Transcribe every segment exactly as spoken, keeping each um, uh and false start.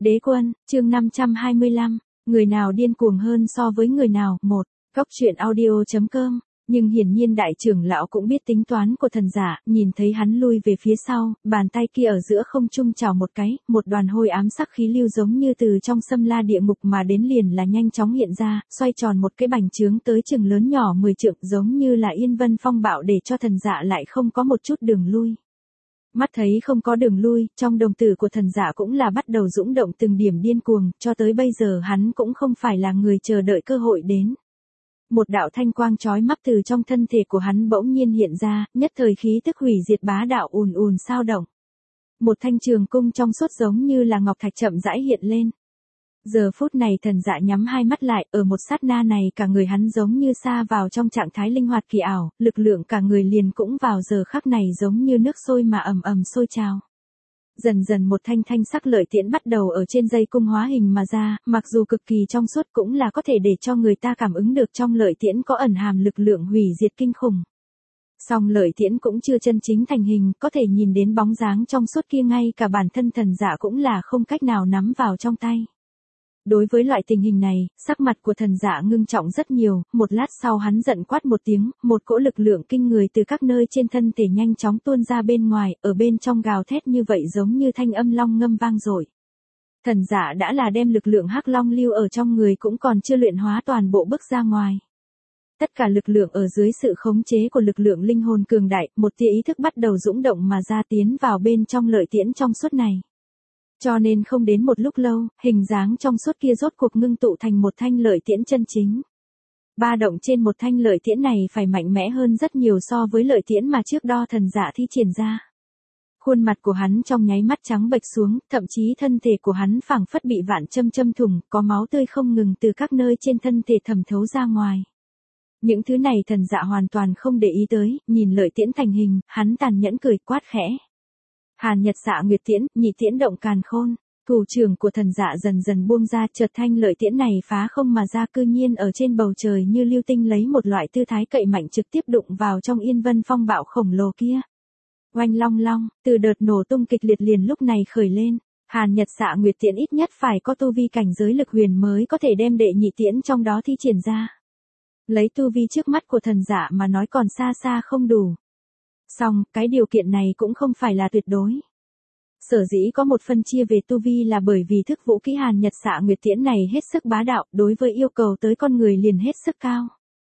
Đế quân, chương năm trăm hai mươi lăm, người nào điên cuồng hơn so với người nào, một, Góc truyện audio chấm com, nhưng hiển nhiên đại trưởng lão cũng biết tính toán của thần giả, nhìn thấy hắn lui về phía sau, bàn tay kia ở giữa không trung chào một cái, một đoàn hôi ám sắc khí lưu giống như từ trong xâm la địa ngục mà đến liền là nhanh chóng hiện ra, xoay tròn một cái bành trướng tới chừng lớn nhỏ mười trượng giống như là yên vân phong bạo để cho thần giả lại không có một chút đường lui. Mắt thấy không có đường lui, trong đồng tử của thần giả cũng là bắt đầu dũng động từng điểm điên cuồng, cho tới bây giờ hắn cũng không phải là người chờ đợi cơ hội đến. Một đạo thanh quang chói mắt từ trong thân thể của hắn bỗng nhiên hiện ra, nhất thời khí tức hủy diệt bá đạo ùn ùn sao động. Một thanh trường cung trong suốt giống như là ngọc thạch chậm rãi hiện lên. Giờ phút này thần dạ nhắm hai mắt lại, ở một sát na này cả người hắn giống như sa vào trong trạng thái linh hoạt kỳ ảo, lực lượng cả người liền cũng vào giờ khắc này giống như nước sôi mà ầm ầm sôi trào. Dần dần một thanh thanh sắc lợi tiễn bắt đầu ở trên dây cung hóa hình mà ra, mặc dù cực kỳ trong suốt cũng là có thể để cho người ta cảm ứng được trong lợi tiễn có ẩn hàm lực lượng hủy diệt kinh khủng. Song lợi tiễn cũng chưa chân chính thành hình, có thể nhìn đến bóng dáng trong suốt kia ngay cả bản thân thần giả cũng là không cách nào nắm vào trong tay. Đối với loại tình hình này, sắc mặt của thần giả ngưng trọng rất nhiều, một lát sau hắn giận quát một tiếng, một cỗ lực lượng kinh người từ các nơi trên thân thể nhanh chóng tuôn ra bên ngoài, ở bên trong gào thét như vậy giống như thanh âm long ngâm vang dội. Thần giả đã là đem lực lượng hắc long lưu ở trong người cũng còn chưa luyện hóa toàn bộ bước ra ngoài. Tất cả lực lượng ở dưới sự khống chế của lực lượng linh hồn cường đại, một tia ý thức bắt đầu dũng động mà ra tiến vào bên trong lợi tiễn trong suốt này. Cho nên không đến một lúc lâu, hình dáng trong suốt kia rốt cuộc ngưng tụ thành một thanh lợi tiễn chân chính. Ba động trên một thanh lợi tiễn này phải mạnh mẽ hơn rất nhiều so với lợi tiễn mà trước đo thần giả thi triển ra. Khuôn mặt của hắn trong nháy mắt trắng bệch xuống, thậm chí thân thể của hắn phảng phất bị vạn châm châm thủng, có máu tươi không ngừng từ các nơi trên thân thể thẩm thấu ra ngoài. Những thứ này thần giả hoàn toàn không để ý tới, nhìn lợi tiễn thành hình, hắn tàn nhẫn cười quát khẽ. Hàn Nhật Xạ Nguyệt Tiễn, nhị tiễn động càn khôn. Thủ trưởng của thần dạ dần dần buông ra, chợt thanh lợi tiễn này phá không mà ra, cư nhiên ở trên bầu trời như lưu tinh lấy một loại tư thái cậy mạnh trực tiếp đụng vào trong yên vân phong bạo khổng lồ kia. Oanh long long, từ đợt nổ tung kịch liệt liền lúc này khởi lên. Hàn Nhật Xạ Nguyệt Tiễn ít nhất phải có tu vi cảnh giới lực huyền mới có thể đem đệ nhị tiễn trong đó thi triển ra. Lấy tu vi trước mắt của thần dạ mà nói còn xa xa không đủ. Song, cái điều kiện này cũng không phải là tuyệt đối. Sở dĩ có một phân chia về tu vi là bởi vì thức vũ kỹ Hàn Nhật Xạ Nguyệt Tiễn này hết sức bá đạo, đối với yêu cầu tới con người liền hết sức cao.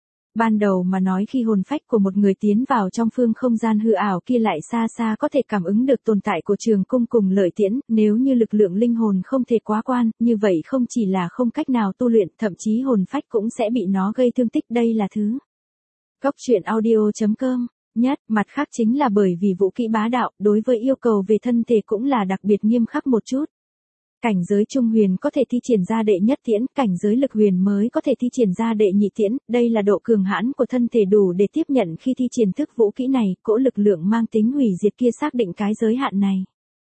Ban đầu mà nói khi hồn phách của một người tiến vào trong phương không gian hư ảo kia lại xa xa có thể cảm ứng được tồn tại của trường cung cùng lợi tiễn, nếu như lực lượng linh hồn không thể quá quan, như vậy không chỉ là không cách nào tu luyện, thậm chí hồn phách cũng sẽ bị nó gây thương tích, đây là thứ. Góc truyện audio chấm com Nhất, mặt khác chính là bởi vì vũ kỹ bá đạo, đối với yêu cầu về thân thể cũng là đặc biệt nghiêm khắc một chút. Cảnh giới trung huyền có thể thi triển ra đệ nhất tiễn, cảnh giới lực huyền mới có thể thi triển ra đệ nhị tiễn, đây là độ cường hãn của thân thể đủ để tiếp nhận khi thi triển thức vũ kỹ này, cỗ lực lượng mang tính hủy diệt kia xác định cái giới hạn này.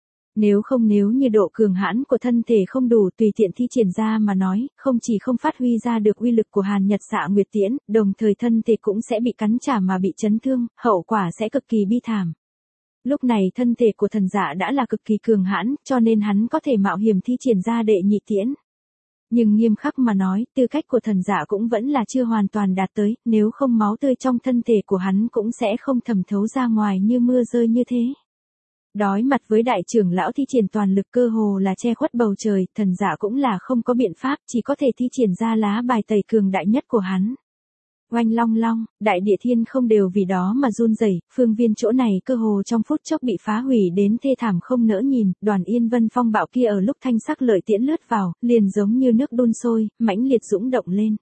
Nếu không nếu như độ cường hãn của thân thể không đủ tùy tiện thi triển ra mà nói, không chỉ không phát huy ra được uy lực của Hàn Nhật Xạ Nguyệt Tiễn, đồng thời thân thể cũng sẽ bị cắn trả mà bị chấn thương, hậu quả sẽ cực kỳ bi thảm. Lúc này thân thể của thần giả đã là cực kỳ cường hãn, cho nên hắn có thể mạo hiểm thi triển ra đệ nhị tiễn. Nhưng nghiêm khắc mà nói, tư cách của thần giả cũng vẫn là chưa hoàn toàn đạt tới, nếu không máu tươi trong thân thể của hắn cũng sẽ không thẩm thấu ra ngoài như mưa rơi như thế. Đối mặt với đại trưởng lão thi triển toàn lực cơ hồ là che khuất bầu trời, thần giả cũng là không có biện pháp, chỉ có thể thi triển ra lá bài tẩy cường đại nhất của hắn. Oanh long long, đại địa thiên không đều vì đó mà run rẩy, phương viên chỗ này cơ hồ trong phút chốc bị phá hủy đến thê thảm không nỡ nhìn, đoàn yên vân phong bạo kia ở lúc thanh sắc lợi tiễn lướt vào, liền giống như nước đun sôi, mãnh liệt dũng động lên.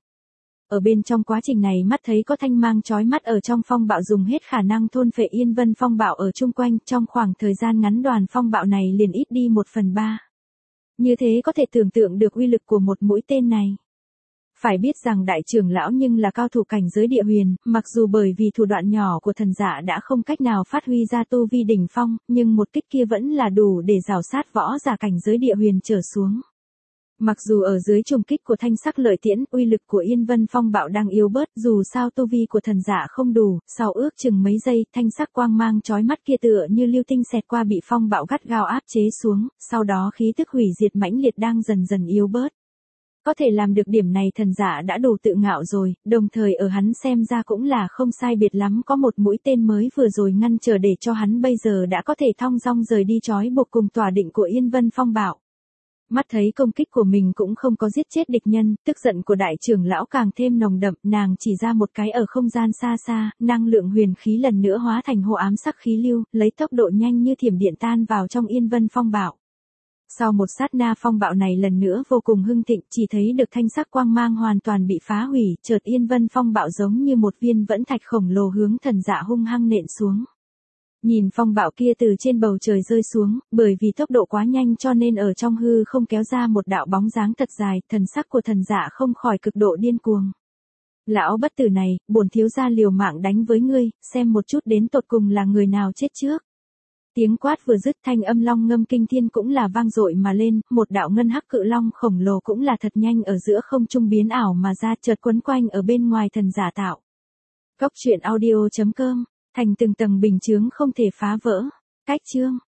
Ở bên trong quá trình này mắt thấy có thanh mang chói mắt ở trong phong bạo dùng hết khả năng thôn phệ yên vân phong bạo ở chung quanh, trong khoảng thời gian ngắn đoàn phong bạo này liền ít đi một phần ba. Như thế có thể tưởng tượng được uy lực của một mũi tên này. Phải biết rằng đại trưởng lão nhưng là cao thủ cảnh giới địa huyền, mặc dù bởi vì thủ đoạn nhỏ của thần giả đã không cách nào phát huy ra tu vi đỉnh phong, nhưng một kích kia vẫn là đủ để rào sát võ giả cảnh giới địa huyền trở xuống. Mặc dù ở dưới trùng kích của thanh sắc lợi tiễn, uy lực của Yên Vân Phong bạo đang yếu bớt, dù sao tu vi của thần giả không đủ, sau ước chừng mấy giây, thanh sắc quang mang chói mắt kia tựa như lưu tinh xẹt qua bị phong bạo gắt gao áp chế xuống, sau đó khí tức hủy diệt mãnh liệt đang dần dần yếu bớt. Có thể làm được điểm này thần giả đã đủ tự ngạo rồi, đồng thời ở hắn xem ra cũng là không sai biệt lắm, có một mũi tên mới vừa rồi ngăn trở để cho hắn bây giờ đã có thể thong dong rời đi trói buộc cùng tòa định của Yên Vân Phong bạo. Mắt thấy công kích của mình cũng không có giết chết địch nhân, tức giận của đại trưởng lão càng thêm nồng đậm, nàng chỉ ra một cái ở không gian xa xa, năng lượng huyền khí lần nữa hóa thành hồ ám sắc khí lưu, lấy tốc độ nhanh như thiểm điện tan vào trong Yên Vân Phong bạo. Sau một sát na phong bạo này lần nữa vô cùng hưng thịnh, chỉ thấy được thanh sắc quang mang hoàn toàn bị phá hủy, chợt Yên Vân Phong bạo giống như một viên vẫn thạch khổng lồ hướng thần dạ hung hăng nện xuống. Nhìn phong bạo kia từ trên bầu trời rơi xuống, bởi vì tốc độ quá nhanh cho nên ở trong hư không kéo ra một đạo bóng dáng thật dài, thần sắc của thần dạ không khỏi cực độ điên cuồng. Lão bất tử này, bổn thiếu gia liều mạng đánh với ngươi, xem một chút đến tột cùng là người nào chết trước. Tiếng quát vừa dứt, thanh âm long ngâm kinh thiên cũng là vang dội mà lên, một đạo ngân hắc cự long khổng lồ cũng là thật nhanh ở giữa không trung biến ảo mà ra, chợt quấn quanh ở bên ngoài thần giả tạo. Góc truyện audio chấm com, thành từng tầng bình chướng không thể phá vỡ. Cách chương